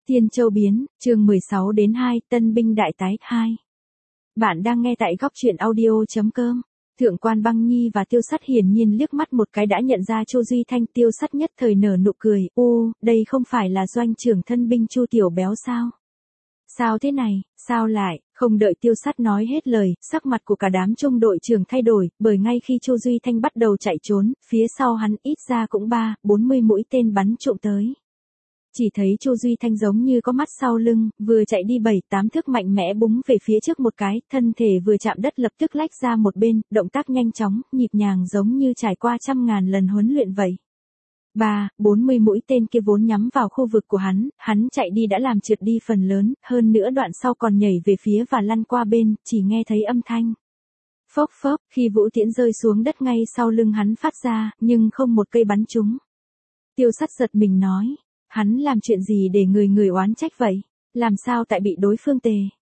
Thiên Châu biến, chương 16 đến 2, Tân binh đại tái 2. Bạn đang nghe tại góc truyện audio.com. Thượng quan Băng Nhi và Tiêu Sắt hiển nhiên liếc mắt một cái đã nhận ra Chu Duy Thanh. Tiêu Sắt nhất thời nở nụ cười, đây không phải là doanh trưởng thân binh Chu Tiểu Béo sao? Sao thế này, sao lại? Không đợi Tiêu Sắt nói hết lời, sắc mặt của cả đám trung đội trưởng thay đổi, bởi ngay khi Chu Duy Thanh bắt đầu chạy trốn, phía sau hắn ít ra cũng 40 mũi tên bắn trụm tới. Chỉ thấy Chu Duy Thanh giống như có mắt sau lưng, vừa chạy đi 7-8 thước mạnh mẽ búng về phía trước một cái, thân thể vừa chạm đất lập tức lách ra một bên, động tác nhanh chóng, nhịp nhàng giống như trải qua 100.000 lần huấn luyện vậy. 40 mũi tên kia vốn nhắm vào khu vực của hắn chạy đi đã làm trượt đi phần lớn, hơn nữa đoạn sau còn nhảy về phía và lăn qua bên, chỉ nghe thấy âm thanh phốc phốc khi vũ tiễn rơi xuống đất ngay sau lưng hắn phát ra, nhưng không một cây bắn trúng. Tiêu Sắt giật mình nói, hắn làm chuyện gì để người oán trách vậy? Làm sao tại bị đối phương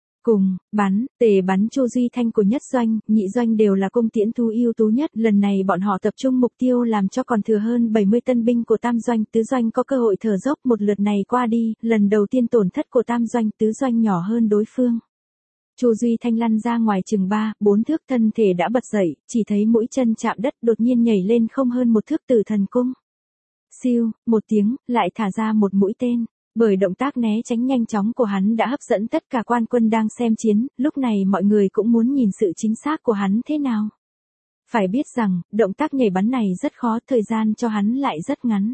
bắn Chu Duy Thanh của nhất doanh, nhị doanh đều là cung tiễn thú ưu tú nhất, lần này bọn họ tập trung mục tiêu làm cho còn thừa hơn 70 tân binh của tam doanh, tứ doanh có cơ hội thở dốc. Một lượt này qua đi, lần đầu tiên tổn thất của tam doanh, tứ doanh nhỏ hơn đối phương. Chu Duy Thanh lăn ra ngoài chừng 3-4 thước, thân thể đã bật dậy, chỉ thấy mũi chân chạm đất đột nhiên nhảy lên không hơn một thước Tử Thần Cung. Siêu, một tiếng, lại thả ra một mũi tên. Bởi động tác né tránh nhanh chóng của hắn đã hấp dẫn tất cả quan quân đang xem chiến, lúc này mọi người cũng muốn nhìn sự chính xác của hắn thế nào. Phải biết rằng, động tác nhảy bắn này rất khó, thời gian cho hắn lại rất ngắn.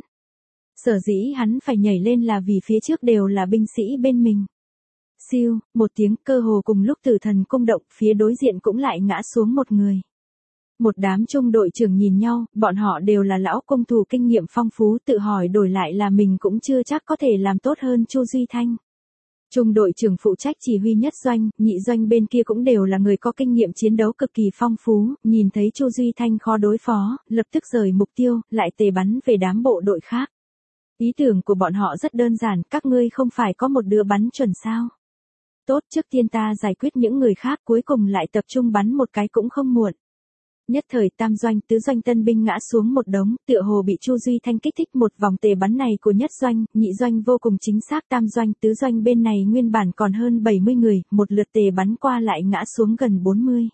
Sở dĩ hắn phải nhảy lên là vì phía trước đều là binh sĩ bên mình. Siêu, một tiếng, cơ hồ cùng lúc Tử Thần Cung động, phía đối diện cũng lại ngã xuống một người. Một đám trung đội trưởng nhìn nhau, bọn họ đều là lão cung thủ kinh nghiệm phong phú, tự hỏi đổi lại là mình cũng chưa chắc có thể làm tốt hơn Chu Duy Thanh. Trung đội trưởng phụ trách chỉ huy nhất doanh, nhị doanh bên kia cũng đều là người có kinh nghiệm chiến đấu cực kỳ phong phú, nhìn thấy Chu Duy Thanh khó đối phó, lập tức rời mục tiêu, lại tề bắn về đám bộ đội khác. Ý tưởng của bọn họ rất đơn giản, các ngươi không phải có một đứa bắn chuẩn sao? Tốt, trước tiên ta giải quyết những người khác, cuối cùng lại tập trung bắn một cái cũng không muộn. Nhất thời tam doanh, tứ doanh tân binh ngã xuống một đống, tựa hồ bị Chu Duy Thanh kích thích. Một vòng tề bắn này của nhất doanh, nhị doanh vô cùng chính xác, tam doanh, tứ doanh bên này nguyên bản còn hơn 70 người, một lượt tề bắn qua lại ngã xuống gần 40.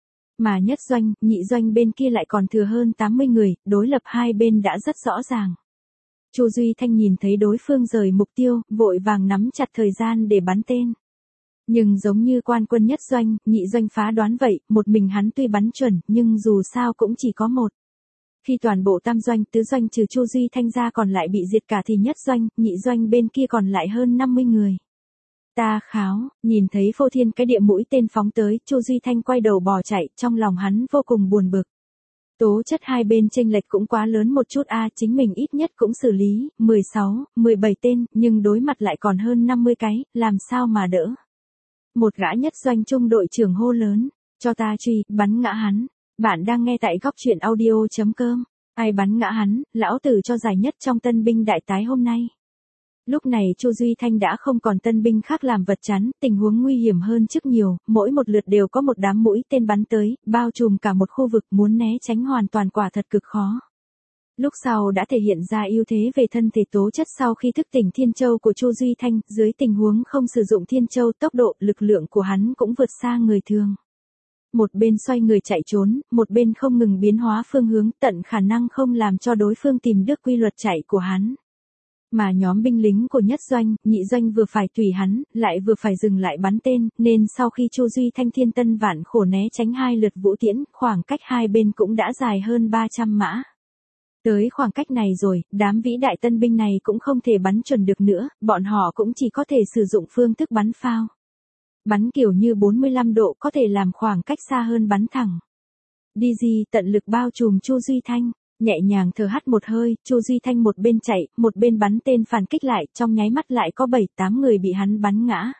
Mà nhất doanh, nhị doanh bên kia lại còn thừa hơn 80 người, đối lập hai bên đã rất rõ ràng. Chu Duy Thanh nhìn thấy đối phương rời mục tiêu, vội vàng nắm chặt thời gian để bắn tên. Nhưng giống như quan quân nhất doanh, nhị doanh phá đoán vậy, một mình hắn tuy bắn chuẩn, nhưng dù sao cũng chỉ có một. Khi toàn bộ tam doanh, tứ doanh trừ Chu Duy Thanh ra còn lại bị diệt cả thì nhất doanh, nhị doanh bên kia còn lại hơn 50 người. Ta kháo, nhìn thấy phô thiên cái địa mũi tên phóng tới, Chu Duy Thanh quay đầu bỏ chạy, trong lòng hắn vô cùng buồn bực. Tố chất hai bên chênh lệch cũng quá lớn một chút chính mình ít nhất cũng xử lý, 16-17 tên, nhưng đối mặt lại còn hơn 50 cái, làm sao mà đỡ. Một gã nhất doanh trung đội trưởng hô lớn, cho ta truy, bắn ngã hắn. Bạn đang nghe tại góc truyện audio.com. Ai bắn ngã hắn, lão tử cho giải nhất trong tân binh đại tái hôm nay. Lúc này Chu Duy Thanh đã không còn tân binh khác làm vật chắn, tình huống nguy hiểm hơn trước nhiều, mỗi một lượt đều có một đám mũi tên bắn tới, bao trùm cả một khu vực, muốn né tránh hoàn toàn quả thật cực khó. Lúc sau đã thể hiện ra ưu thế về thân thể tố chất sau khi thức tỉnh Thiên Châu của Chu Duy Thanh, dưới tình huống không sử dụng Thiên Châu, tốc độ, lực lượng của hắn cũng vượt xa người thường. Một bên xoay người chạy trốn, một bên không ngừng biến hóa phương hướng, tận khả năng không làm cho đối phương tìm được quy luật chạy của hắn. Mà nhóm binh lính của nhất doanh, nhị doanh vừa phải tùy hắn, lại vừa phải dừng lại bắn tên, nên sau khi Chu Duy Thanh thiên tân vạn khổ né tránh hai lượt vũ tiễn, khoảng cách hai bên cũng đã dài hơn 300 mã. Tới khoảng cách này rồi, đám vĩ đại tân binh này cũng không thể bắn chuẩn được nữa, bọn họ cũng chỉ có thể sử dụng phương thức bắn phao. Bắn kiểu như 45 độ có thể làm khoảng cách xa hơn bắn thẳng. DG tận lực bao trùm Chu Duy Thanh, nhẹ nhàng thở hắt một hơi, Chu Duy Thanh một bên chạy, một bên bắn tên phản kích lại, trong nháy mắt lại có 7-8 người bị hắn bắn ngã.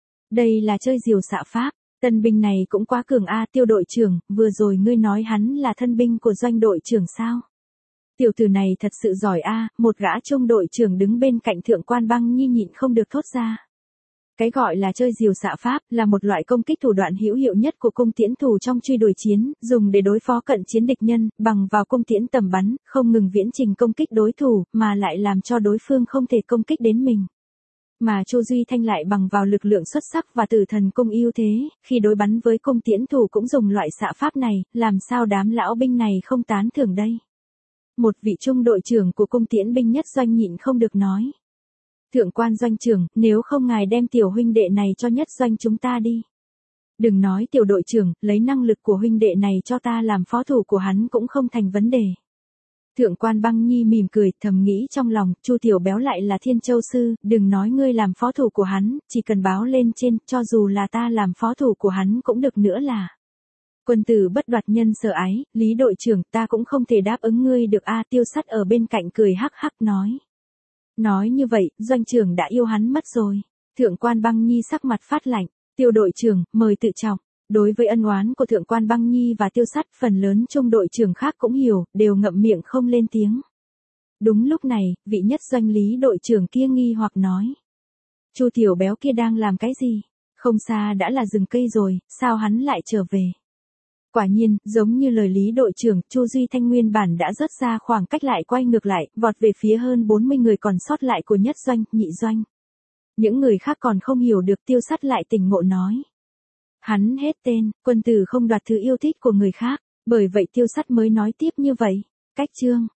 Đây là chơi diều xạ pháp, tân binh này cũng quá cường Tiêu đội trưởng, vừa rồi ngươi nói hắn là thân binh của doanh đội trưởng sao? Tiểu tử này thật sự giỏi một gã trung đội trưởng đứng bên cạnh Thượng quan Băng Nhi nhịn không được thốt ra. Cái gọi là chơi diều xạ pháp là một loại công kích thủ đoạn hữu hiệu nhất của cung tiễn thủ trong truy đuổi chiến, dùng để đối phó cận chiến địch nhân, bằng vào cung tiễn tầm bắn, không ngừng viễn trình công kích đối thủ, mà lại làm cho đối phương không thể công kích đến mình. Mà Chu Duy Thanh lại bằng vào lực lượng xuất sắc và Tử Thần cung ưu thế, khi đối bắn với cung tiễn thủ cũng dùng loại xạ pháp này, làm sao đám lão binh này không tán thưởng đây? Một vị trung đội trưởng của cung tiễn binh nhất doanh nhịn không được nói. Thượng quan doanh trưởng, nếu không ngài đem tiểu huynh đệ này cho nhất doanh chúng ta đi. Đừng nói tiểu đội trưởng, lấy năng lực của huynh đệ này cho ta làm phó thủ của hắn cũng không thành vấn đề. Thượng quan Băng Nhi mỉm cười, thầm nghĩ trong lòng, Chu Tiểu Béo lại là Thiên Châu sư, đừng nói ngươi làm phó thủ của hắn, chỉ cần báo lên trên, cho dù là ta làm phó thủ của hắn cũng được nữa là. Quân tử bất đoạt nhân sở ái, Lý đội trưởng, ta cũng không thể đáp ứng ngươi được a. Tiêu Sắt ở bên cạnh cười hắc hắc nói. Nói như vậy, doanh trưởng đã yêu hắn mất rồi. Thượng quan Băng Nhi sắc mặt phát lạnh, Tiêu đội trưởng, mời tự trọng. Đối với ân oán của Thượng quan Băng Nhi và Tiêu Sắt, phần lớn trung đội trưởng khác cũng hiểu, đều ngậm miệng không lên tiếng. Đúng lúc này, vị nhất doanh Lý đội trưởng kia nghi hoặc nói. Chu Tiểu Béo kia đang làm cái gì? Không xa đã là rừng cây rồi, sao hắn lại trở về? Quả nhiên, giống như lời Lý đội trưởng, Chu Duy Thanh nguyên bản đã rớt ra khoảng cách lại quay ngược lại, vọt về phía hơn 40 người còn sót lại của nhất doanh, nhị doanh. Những người khác còn không hiểu được. Tiêu Sắt lại tỉnh ngộ nói. Hắn hết tên, quân tử không đoạt thứ yêu thích của người khác, bởi vậy Tiêu Sắt mới nói tiếp như vậy. Cách chương